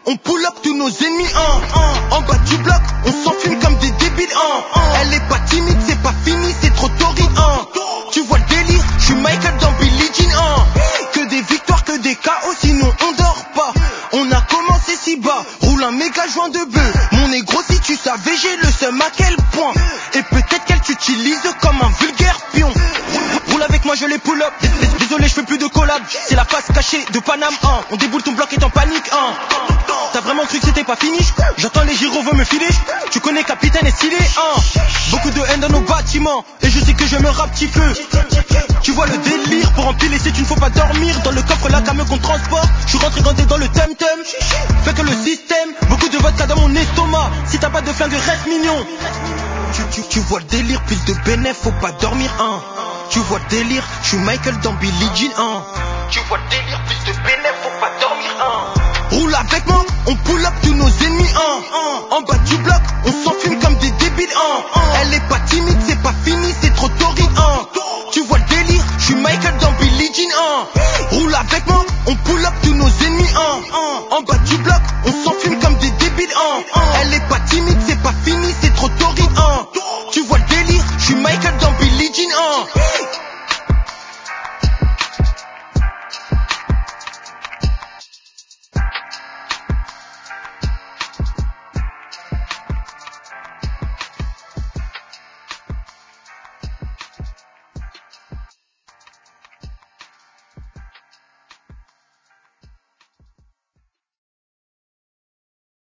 on pull up tous nos ennemis, en bas du bloc, on s'enfume comme des débiles, Elle est pas timide, c'est pas fini, c'est trop torride, Tu vois le délire, je suis Michael dans Billie Jean, Que des victoires, que des chaos, sinon on dort pas. On a commencé si bas, roule un méga joint de bœuf. Mon négro, si tu savais, j'ai le seum à quel point. Et peut-être qu'elle t'utilise comme un vulgaire pion. Roule avec moi, je les pull up. Désolé, je fais plus de collab. C'est la face cachée de Paname, On déboule, ton bloc est en panique, T'as vraiment cru que c'était pas fini? J'entends les gyros veulent me filer. Tu connais capitaine et stylé, Beaucoup de haine dans nos bâtiments. Et je sais que je me rappe petit feu. Tu vois le délire, pour empiler c'est tu ne faut pas dormir. Dans le coffre la camion qu'on transporte. Je suis rentré quand t'es dans le temtem. Fait que le système, beaucoup de vodka dans mon estomac. Si t'as pas de flingue reste mignon. Tu vois le délire, plus de bénéf, faut pas dormir, Tu vois le délire, je suis Michael dans Billie Jean, Tu vois le délire, plus de bénéf, faut pas dormir, Roule avec moi, on pull up tous nos ennemis, En bas du bloc,